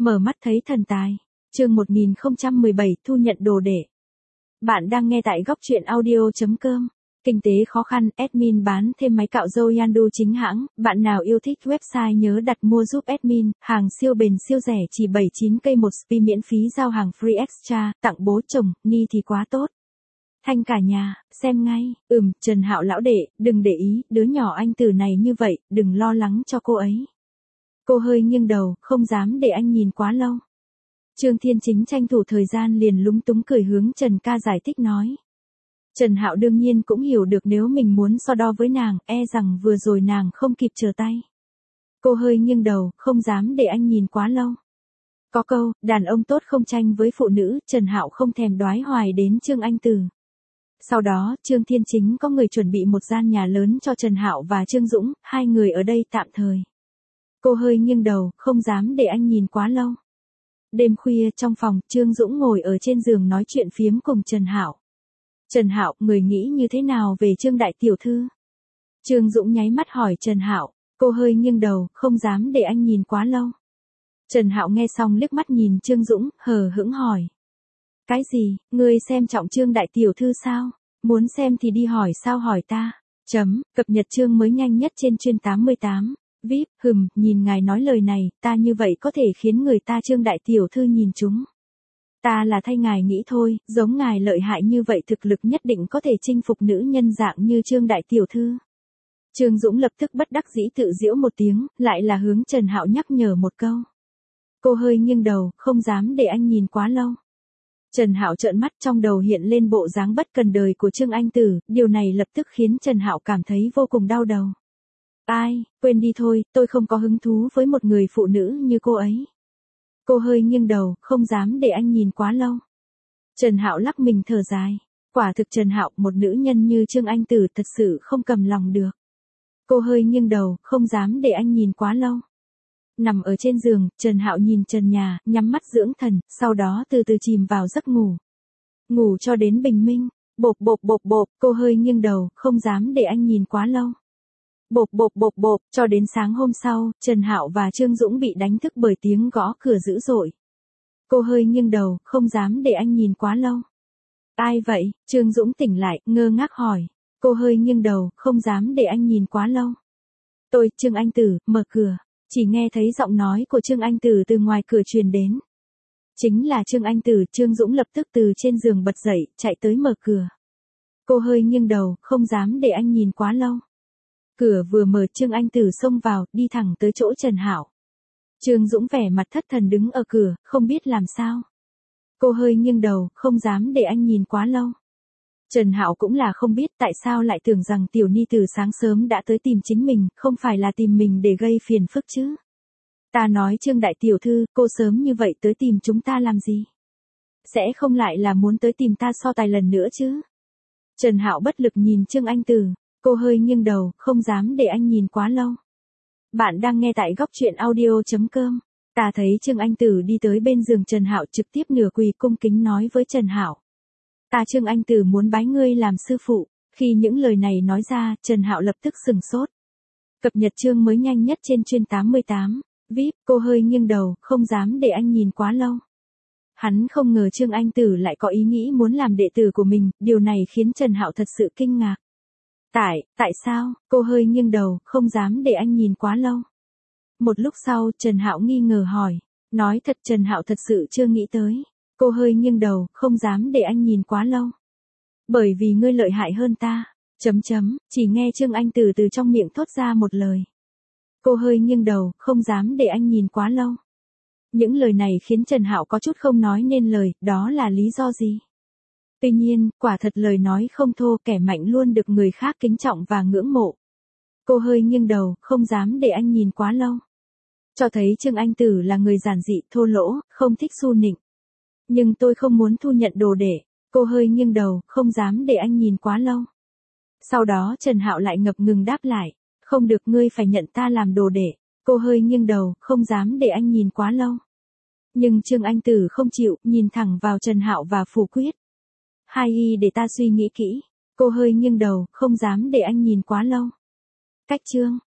Mở mắt thấy thần tài. Chương 1017 thu nhận đồ đệ. Bạn đang nghe tại góc truyện audio.com. Kinh tế khó khăn, admin bán thêm máy cạo râu Yandu chính hãng, bạn nào yêu thích website nhớ đặt mua giúp admin, hàng siêu bền siêu rẻ chỉ 79k một spi miễn phí giao hàng free extra, tặng bố chồng, ni thì quá tốt. Thanh cả nhà, xem ngay, Trần Hạo lão đệ, đừng để ý, đứa nhỏ anh Từ này như vậy, đừng lo lắng cho cô ấy. Cô hơi nghiêng đầu, không dám để anh nhìn quá lâu. Trương Thiên Chính tranh thủ thời gian liền lúng túng cười hướng Trần ca giải thích nói. Trần Hạo đương nhiên cũng hiểu được nếu mình muốn so đo với nàng, e rằng vừa rồi nàng không kịp trở tay. Cô hơi nghiêng đầu, không dám để anh nhìn quá lâu. Có câu, đàn ông tốt không tranh với phụ nữ, Trần Hạo không thèm đoái hoài đến Trương Anh Từ. Sau đó, Trương Thiên Chính có người chuẩn bị một gian nhà lớn cho Trần Hạo và Trương Dũng, hai người ở đây tạm thời. Cô hơi nghiêng đầu, không dám để anh nhìn quá lâu. Đêm khuya trong phòng, Trương Dũng ngồi ở trên giường nói chuyện phiếm cùng Trần Hạo. Trần Hạo, người nghĩ như thế nào về Trương đại tiểu thư? Trương Dũng nháy mắt hỏi Trần Hạo, cô hơi nghiêng đầu, không dám để anh nhìn quá lâu. Trần Hạo nghe xong liếc mắt nhìn Trương Dũng, hờ hững hỏi. Cái gì, ngươi xem trọng Trương đại tiểu thư sao? Muốn xem thì đi hỏi sao hỏi ta? Cập nhật chương mới nhanh nhất trên chuyên 88. VIP, nhìn ngài nói lời này, ta như vậy có thể khiến người ta Trương đại tiểu thư nhìn chúng. Ta là thay ngài nghĩ thôi, giống ngài lợi hại như vậy thực lực nhất định có thể chinh phục nữ nhân dạng như Trương đại tiểu thư. Trương Dũng lập tức bất đắc dĩ tự giễu một tiếng, lại là hướng Trần Hạo nhắc nhở một câu. Cô hơi nghiêng đầu, không dám để anh nhìn quá lâu. Trần Hạo trợn mắt, trong đầu hiện lên bộ dáng bất cần đời của Trương Anh Tử, điều này lập tức khiến Trần Hạo cảm thấy vô cùng đau đầu. Ai, quên đi thôi, tôi không có hứng thú với một người phụ nữ như cô ấy. Cô hơi nghiêng đầu, không dám để anh nhìn quá lâu. Trần Hạo lắc mình thở dài. Quả thực Trần Hạo, một nữ nhân như Trương Anh Tử thật sự không cầm lòng được. Cô hơi nghiêng đầu, không dám để anh nhìn quá lâu. Nằm ở trên giường, Trần Hạo nhìn trần nhà, nhắm mắt dưỡng thần, sau đó từ từ chìm vào giấc ngủ. Ngủ cho đến bình minh, bộp, cô hơi nghiêng đầu, không dám để anh nhìn quá lâu. Bộp, cho đến sáng hôm sau, Trần Hạo và Trương Dũng bị đánh thức bởi tiếng gõ cửa dữ dội. Cô hơi nghiêng đầu, không dám để anh nhìn quá lâu. Ai vậy? Trương Dũng tỉnh lại, ngơ ngác hỏi. Cô hơi nghiêng đầu, không dám để anh nhìn quá lâu. Tôi, Trương Anh Tử, mở cửa. Chỉ nghe thấy giọng nói của Trương Anh Tử từ ngoài cửa truyền đến. Chính là Trương Anh Tử, Trương Dũng lập tức từ trên giường bật dậy, chạy tới mở cửa. Cô hơi nghiêng đầu, không dám để anh nhìn quá lâu. Cửa vừa mở, Trương Anh Tử xông vào, đi thẳng tới chỗ Trần Hạo. Trương Dũng vẻ mặt thất thần đứng ở cửa, không biết làm sao. Cô hơi nghiêng đầu, không dám để anh nhìn quá lâu. Trần Hạo cũng là không biết tại sao lại tưởng rằng tiểu ni từ sáng sớm đã tới tìm chính mình, không phải là tìm mình để gây phiền phức chứ. Ta nói Trương đại tiểu thư, cô sớm như vậy tới tìm chúng ta làm gì? Sẽ không lại là muốn tới tìm ta so tài lần nữa chứ? Trần Hạo bất lực nhìn Trương Anh Tử, cô hơi nghiêng đầu, không dám để anh nhìn quá lâu. Bạn đang nghe tại góc truyện audio.com. Ta thấy Trương Anh Tử đi tới bên giường Trần Hạo, trực tiếp nửa quỳ cung kính nói với Trần Hạo. Ta Trương Anh Tử muốn bái ngươi làm sư phụ. Khi những lời này nói ra, Trần Hạo lập tức sừng sốt. Cập nhật chương mới nhanh nhất trên chuyên 88. VIP, cô hơi nghiêng đầu, không dám để anh nhìn quá lâu. Hắn không ngờ Trương Anh Tử lại có ý nghĩ muốn làm đệ tử của mình, điều này khiến Trần Hạo thật sự kinh ngạc. Tại sao? Cô hơi nghiêng đầu, không dám để anh nhìn quá lâu. Một lúc sau, Trần Hạo nghi ngờ hỏi. Nói thật, Trần Hạo thật sự chưa nghĩ tới. Cô hơi nghiêng đầu, không dám để anh nhìn quá lâu. Bởi vì ngươi lợi hại hơn ta. Chỉ nghe Trương Anh Tử từ trong miệng thốt ra một lời. Cô hơi nghiêng đầu, không dám để anh nhìn quá lâu. Những lời này khiến Trần Hạo có chút không nói nên lời, đó là lý do gì? Tuy nhiên, quả thật lời nói không thô, kẻ mạnh luôn được người khác kính trọng và ngưỡng mộ. Cô hơi nghiêng đầu, không dám để anh nhìn quá lâu. Cho thấy Trương Anh Tử là người giản dị, thô lỗ, không thích su nịnh. Nhưng tôi không muốn thu nhận đồ đệ. Cô hơi nghiêng đầu, không dám để anh nhìn quá lâu. Sau đó Trần Hạo lại ngập ngừng đáp lại. Không được, ngươi phải nhận ta làm đồ đệ. Cô hơi nghiêng đầu, không dám để anh nhìn quá lâu. Nhưng Trương Anh Tử không chịu, nhìn thẳng vào Trần Hạo và phủ quyết. Để ta suy nghĩ kỹ. Cô hơi nghiêng đầu, không dám để anh nhìn quá lâu. Cách chương.